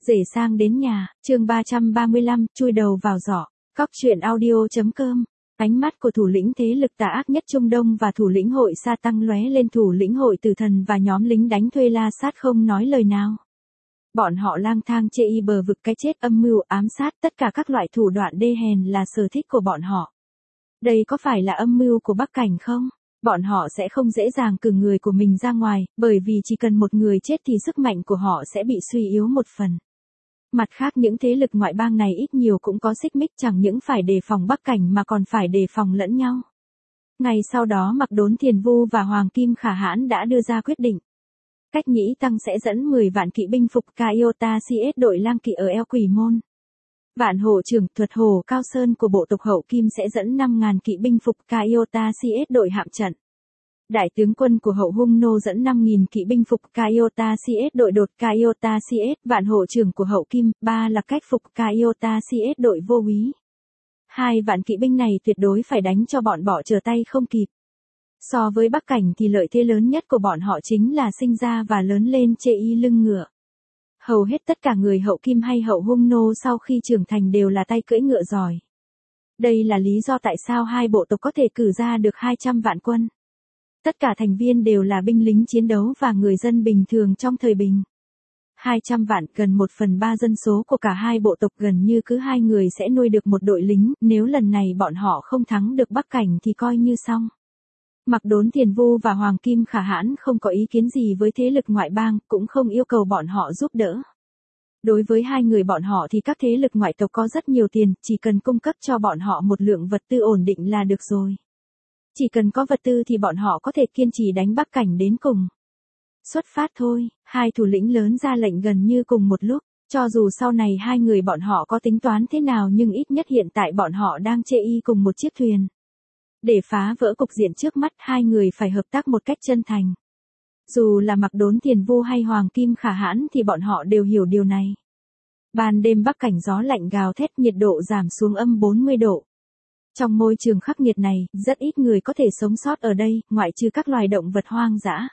Rể sang đến nhà, chương 335, chui đầu vào giỏ. Cóc truyện audio.com. Ánh mắt của thủ lĩnh thế lực tà ác nhất Trung Đông và thủ lĩnh hội sa tăng lóe lên, thủ lĩnh hội tử thần và nhóm lính đánh thuê la sát không nói lời nào. Bọn họ lang thang chê y bờ vực cái chết, âm mưu ám sát, tất cả các loại thủ đoạn đê hèn là sở thích của bọn họ. Đây có phải là âm mưu của Bắc Cảnh không? Bọn họ sẽ không dễ dàng cử người của mình ra ngoài, bởi vì chỉ cần một người chết thì sức mạnh của họ sẽ bị suy yếu một phần. Mặt khác, những thế lực ngoại bang này ít nhiều cũng có xích mích, chẳng những phải đề phòng Bắc Cảnh mà còn phải đề phòng lẫn nhau. Ngày sau đó Mạc Đốn Thiền Vu và Hoàng Kim Khả Hãn đã đưa ra quyết định. Cách Nhĩ Tăng sẽ dẫn 10 vạn kỵ binh phục Kaiota CS đội lang kỵ ở eo Quỷ Môn. Vạn Hổ trưởng thuật Hồ Cao Sơn của bộ tộc Hậu Kim sẽ dẫn 5.000 kỵ binh phục Kaiota CS đội hạm trận. Đại tướng quân của Hậu Hung Nô dẫn 5.000 kỵ binh phục Kaiota CS đội đột Kaiota CS. Vạn Hổ trưởng của Hậu Kim, 3 là cách phục Kaiota CS đội vô úy. 2 vạn kỵ binh này tuyệt đối phải đánh cho bọn bỏ trở tay không kịp. So với Bắc Cảnh thì lợi thế lớn nhất của bọn họ chính là sinh ra và lớn lên chê y lưng ngựa. Hầu hết tất cả người Hậu Kim hay Hậu Hung Nô sau khi trưởng thành đều là tay cưỡi ngựa giỏi. Đây là lý do tại sao hai bộ tộc có thể cử ra được 200 vạn quân. Tất cả thành viên đều là binh lính chiến đấu và người dân bình thường trong thời bình. 200 vạn, gần 1/3 dân số của cả hai bộ tộc, gần như cứ 2 người sẽ nuôi được một đội lính, nếu lần này bọn họ không thắng được Bắc Cảnh thì coi như xong. Mạc Đốn Thiền Vu và Hoàng Kim Khả Hãn không có ý kiến gì với thế lực ngoại bang, cũng không yêu cầu bọn họ giúp đỡ. Đối với hai người bọn họ thì các thế lực ngoại tộc có rất nhiều tiền, chỉ cần cung cấp cho bọn họ một lượng vật tư ổn định là được rồi. Chỉ cần có vật tư thì bọn họ có thể kiên trì đánh Bắc Cảnh đến cùng. Xuất phát thôi, hai thủ lĩnh lớn ra lệnh gần như cùng một lúc, cho dù sau này hai người bọn họ có tính toán thế nào nhưng ít nhất hiện tại bọn họ đang chê y cùng một chiếc thuyền. Để phá vỡ cục diện trước mắt, hai người phải hợp tác một cách chân thành. Dù là Mạc Đốn Thiền Vu hay Hoàng Kim Khả Hãn thì bọn họ đều hiểu điều này. Ban đêm Bắc Cảnh gió lạnh gào thét, nhiệt độ giảm xuống âm 40 độ. Trong môi trường khắc nghiệt này, rất ít người có thể sống sót ở đây, ngoại trừ các loài động vật hoang dã.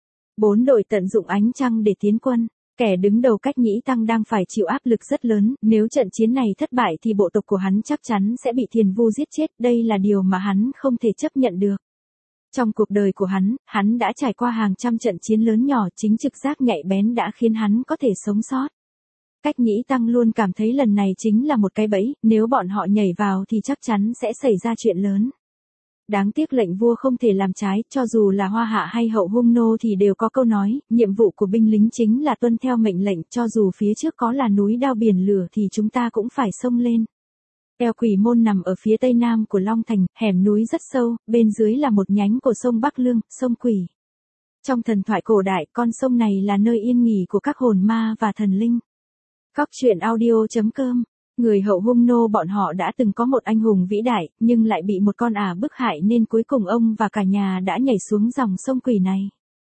4 đội tận dụng ánh trăng để tiến quân. Kẻ đứng đầu Cách Nhĩ Tăng đang phải chịu áp lực rất lớn, nếu trận chiến này thất bại thì bộ tộc của hắn chắc chắn sẽ bị Thiền Vu giết chết, đây là điều mà hắn không thể chấp nhận được. Trong cuộc đời của hắn đã trải qua hàng trăm trận chiến lớn nhỏ, chính trực giác nhạy bén đã khiến hắn có thể sống sót. Cách Nhĩ Tăng luôn cảm thấy lần này chính là một cái bẫy, nếu bọn họ nhảy vào thì chắc chắn sẽ xảy ra chuyện lớn. Đáng tiếc lệnh vua không thể làm trái, cho dù là Hoa Hạ hay Hậu Hung Nô thì đều có câu nói, nhiệm vụ của binh lính chính là tuân theo mệnh lệnh, cho dù phía trước có là núi đao biển lửa thì chúng ta cũng phải xông lên. Eo Quỷ Môn nằm ở phía tây nam của Long Thành, hẻm núi rất sâu, bên dưới là một nhánh của sông Bắc Lương, sông Quỷ. Trong thần thoại cổ đại, con sông này là nơi yên nghỉ của các hồn ma và thần linh. Cóc truyện audio.com. Người Hậu Hung Nô bọn họ đã từng có một anh hùng vĩ đại, nhưng lại bị một con ả bức hại nên cuối cùng ông và cả nhà đã nhảy xuống dòng sông Quỷ này.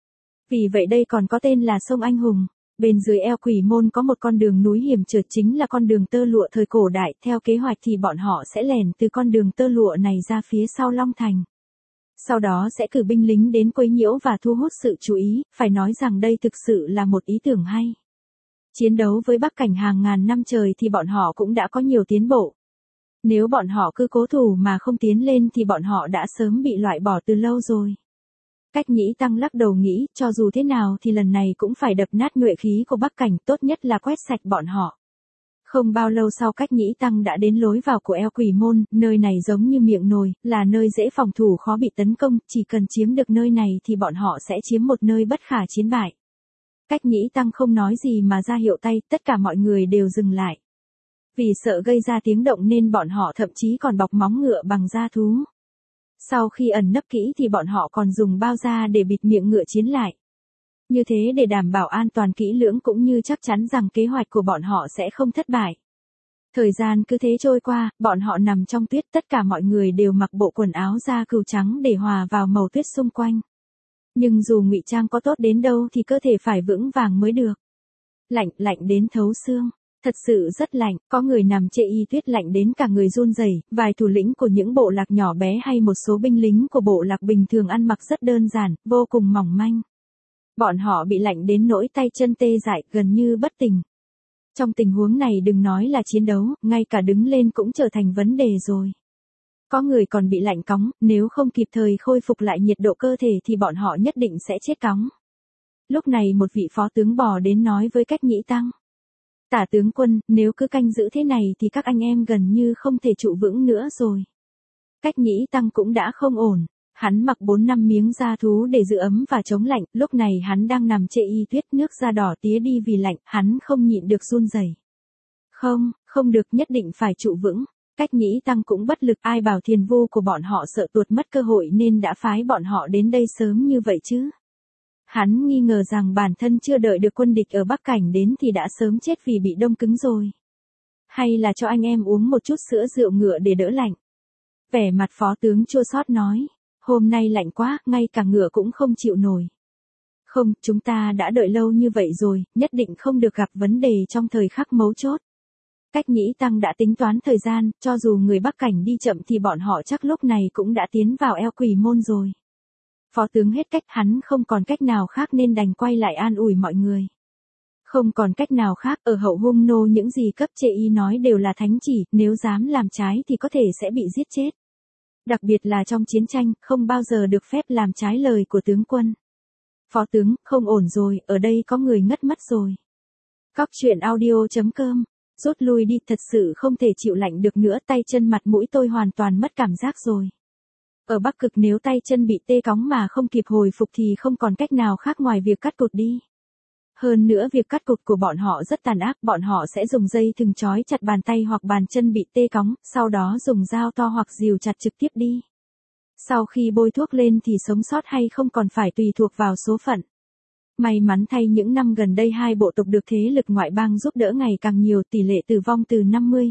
Vì vậy đây còn có tên là sông Anh Hùng. Bên dưới eo Quỷ Môn có một con đường núi hiểm trở, chính là con đường tơ lụa thời cổ đại, theo kế hoạch thì bọn họ sẽ lẻn từ con đường tơ lụa này ra phía sau Long Thành. Sau đó sẽ cử binh lính đến quấy nhiễu và thu hút sự chú ý, phải nói rằng đây thực sự là một ý tưởng hay. Chiến đấu với Bắc Cảnh hàng ngàn năm trời thì bọn họ cũng đã có nhiều tiến bộ. Nếu bọn họ cứ cố thủ mà không tiến lên thì bọn họ đã sớm bị loại bỏ từ lâu rồi. Cách Nhĩ Tăng lắc đầu nghĩ, cho dù thế nào thì lần này cũng phải đập nát nhuệ khí của Bắc Cảnh, tốt nhất là quét sạch bọn họ. Không bao lâu sau Cách Nhĩ Tăng đã đến lối vào của eo Quỷ Môn, nơi này giống như miệng nồi, là nơi dễ phòng thủ khó bị tấn công, chỉ cần chiếm được nơi này thì bọn họ sẽ chiếm một nơi bất khả chiến bại. Cách Nhĩ Tăng không nói gì mà ra hiệu tay, tất cả mọi người đều dừng lại. Vì sợ gây ra tiếng động nên bọn họ thậm chí còn bọc móng ngựa bằng da thú. Sau khi ẩn nấp kỹ thì bọn họ còn dùng bao da để bịt miệng ngựa chiến lại. Như thế để đảm bảo an toàn kỹ lưỡng cũng như chắc chắn rằng kế hoạch của bọn họ sẽ không thất bại. Thời gian cứ thế trôi qua, bọn họ nằm trong tuyết, tất cả mọi người đều mặc bộ quần áo da cừu trắng để hòa vào màu tuyết xung quanh. Nhưng dù ngụy trang có tốt đến đâu thì cơ thể phải vững vàng mới được. Lạnh đến thấu xương. Thật sự rất lạnh, có người nằm chê y tuyết lạnh đến cả người run rẩy. Vài thủ lĩnh của những bộ lạc nhỏ bé hay một số binh lính của bộ lạc bình thường ăn mặc rất đơn giản, vô cùng mỏng manh. Bọn họ bị lạnh đến nỗi tay chân tê dại, gần như bất tỉnh. Trong tình huống này đừng nói là chiến đấu, ngay cả đứng lên cũng trở thành vấn đề rồi. Có người còn bị lạnh cóng, nếu không kịp thời khôi phục lại nhiệt độ cơ thể thì bọn họ nhất định sẽ chết cóng. Lúc này một vị phó tướng bò đến nói với Cách Nhĩ Tăng. Tả tướng quân, nếu cứ canh giữ thế này thì các anh em gần như không thể trụ vững nữa rồi. Cách Nhĩ Tăng cũng đã không ổn. Hắn mặc 4-5 miếng da thú để giữ ấm và chống lạnh, lúc này hắn đang nằm chệ y tuyết, nước da đỏ tía đi vì lạnh, hắn không nhịn được run rẩy. Không được, nhất định phải trụ vững. Cách Nhĩ Tăng cũng bất lực, ai bảo thiền vô của bọn họ sợ tuột mất cơ hội nên đã phái bọn họ đến đây sớm như vậy chứ. Hắn nghi ngờ rằng bản thân chưa đợi được quân địch ở Bắc Cảnh đến thì đã sớm chết vì bị đông cứng rồi. Hay là cho anh em uống một chút sữa rượu ngựa để đỡ lạnh. Vẻ mặt phó tướng chua xót nói, hôm nay lạnh quá, ngay cả ngựa cũng không chịu nổi. Không, chúng ta đã đợi lâu như vậy rồi, nhất định không được gặp vấn đề trong thời khắc mấu chốt. Cách Nhĩ Tăng đã tính toán thời gian, cho dù người Bắc Cảnh đi chậm thì bọn họ chắc lúc này cũng đã tiến vào eo Quỷ Môn rồi. Phó tướng hết cách, hắn không còn cách nào khác nên đành quay lại an ủi mọi người. Không còn cách nào khác, ở Hậu Hung Nô những gì cấp chệ y nói đều là thánh chỉ, nếu dám làm trái thì có thể sẽ bị giết chết. Đặc biệt là trong chiến tranh, không bao giờ được phép làm trái lời của tướng quân. Phó tướng, không ổn rồi, ở đây có người ngất mất rồi. Cóc truyện audio.com, rút lui đi, thật sự không thể chịu lạnh được nữa, tay chân mặt mũi tôi hoàn toàn mất cảm giác rồi. Ở Bắc Cực nếu tay chân bị tê cóng mà không kịp hồi phục thì không còn cách nào khác ngoài việc cắt cụt đi. Hơn nữa việc cắt cụt của bọn họ rất tàn ác, bọn họ sẽ dùng dây thừng trói chặt bàn tay hoặc bàn chân bị tê cóng, sau đó dùng dao to hoặc rìu chặt trực tiếp đi. Sau khi bôi thuốc lên thì sống sót hay không còn phải tùy thuộc vào số phận. May mắn thay những năm gần đây hai bộ tộc được thế lực ngoại bang giúp đỡ ngày càng nhiều, tỷ lệ tử vong từ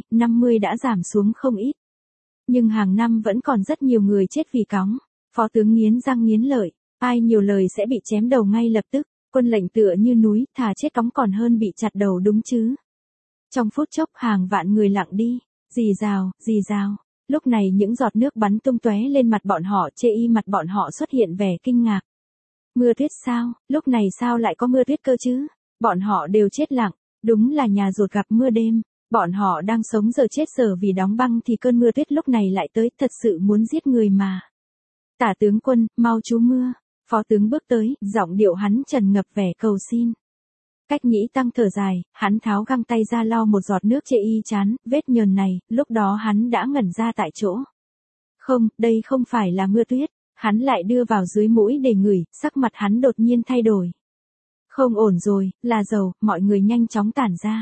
50 đã giảm xuống không ít. Nhưng hàng năm vẫn còn rất nhiều người chết vì cóng. Phó tướng nghiến răng nghiến lợi, ai nhiều lời sẽ bị chém đầu ngay lập tức. Quân lệnh tựa như núi, thà chết cóng còn hơn bị chặt đầu đúng chứ. Trong phút chốc hàng vạn người lặng đi, rì rào. Lúc này những giọt nước bắn tung tóe lên mặt bọn họ, chê y mặt bọn họ xuất hiện vẻ kinh ngạc. Mưa tuyết sao, lúc này sao lại có mưa tuyết cơ chứ? Bọn họ đều chết lặng, đúng là nhà rột gặp mưa đêm. Bọn họ đang sống giờ chết giờ vì đóng băng thì cơn mưa tuyết lúc này lại tới, thật sự muốn giết người mà. Tả tướng quân, mau trú mưa. Phó tướng bước tới, giọng điệu hắn tràn ngập vẻ cầu xin. Cách Nhĩ Tăng thở dài, hắn tháo găng tay ra lau một giọt nước chệ y chán, vết nhờn này, lúc đó hắn đã ngẩn ra tại chỗ. Không, đây không phải là mưa tuyết, hắn lại đưa vào dưới mũi để ngửi, sắc mặt hắn đột nhiên thay đổi. Không ổn rồi, là dầu, mọi người nhanh chóng tản ra.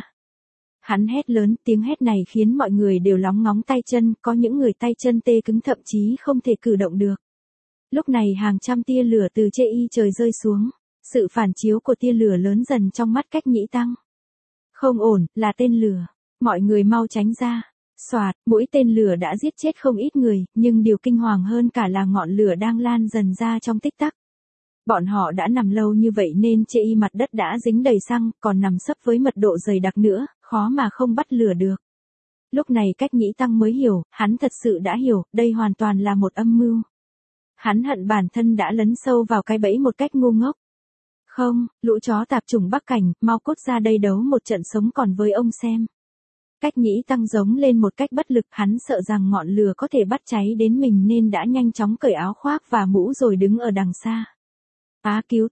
Hắn hét lớn, tiếng hét này khiến mọi người đều lóng ngóng tay chân, có những người tay chân tê cứng thậm chí không thể cử động được. Lúc này hàng trăm tia lửa từ chê y trời rơi xuống, sự phản chiếu của tia lửa lớn dần trong mắt Cách Nhĩ Tăng. Không ổn, là tên lửa, mọi người mau tránh ra. Xoạt, mũi tên lửa đã giết chết không ít người, nhưng điều kinh hoàng hơn cả là ngọn lửa đang lan dần ra trong tích tắc. Bọn họ đã nằm lâu như vậy nên chê y mặt đất đã dính đầy xăng, còn nằm sấp với mật độ dày đặc nữa, khó mà không bắt lửa được. Lúc này Cách Nhĩ Tăng mới hiểu, hắn thật sự đã hiểu, đây hoàn toàn là một âm mưu. Hắn hận bản thân đã lấn sâu vào cái bẫy một cách ngu ngốc. Không, lũ chó tạp chủng Bắc Cảnh, mau cút ra đây đấu một trận sống còn với ông xem. Cách Nhĩ Tăng giống lên một cách bất lực, hắn sợ rằng ngọn lửa có thể bắt cháy đến mình nên đã nhanh chóng cởi áo khoác và mũ rồi đứng ở đằng xa. Á cứu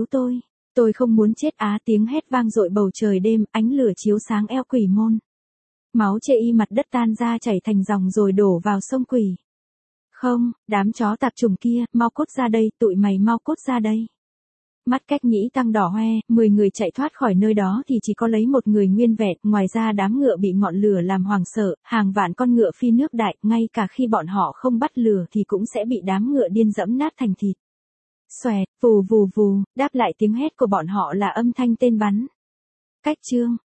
tôi không muốn chết á, tiếng hét vang dội bầu trời đêm, ánh lửa chiếu sáng eo Quỷ Môn. Máu chê y mặt đất tan ra chảy thành dòng rồi đổ vào sông Quỷ. Không, đám chó tạp chủng kia, mau cút ra đây, tụi mày mau cút ra đây. Mắt Cách Nhĩ Tăng đỏ hoe, 10 người chạy thoát khỏi nơi đó thì chỉ có lấy một người nguyên vẹn, ngoài ra đám ngựa bị ngọn lửa làm hoảng sợ, hàng vạn con ngựa phi nước đại, ngay cả khi bọn họ không bắt lửa thì cũng sẽ bị đám ngựa điên dẫm nát thành thịt. Xoẹt, vù, đáp lại tiếng hét của bọn họ là âm thanh tên bắn. Cách chương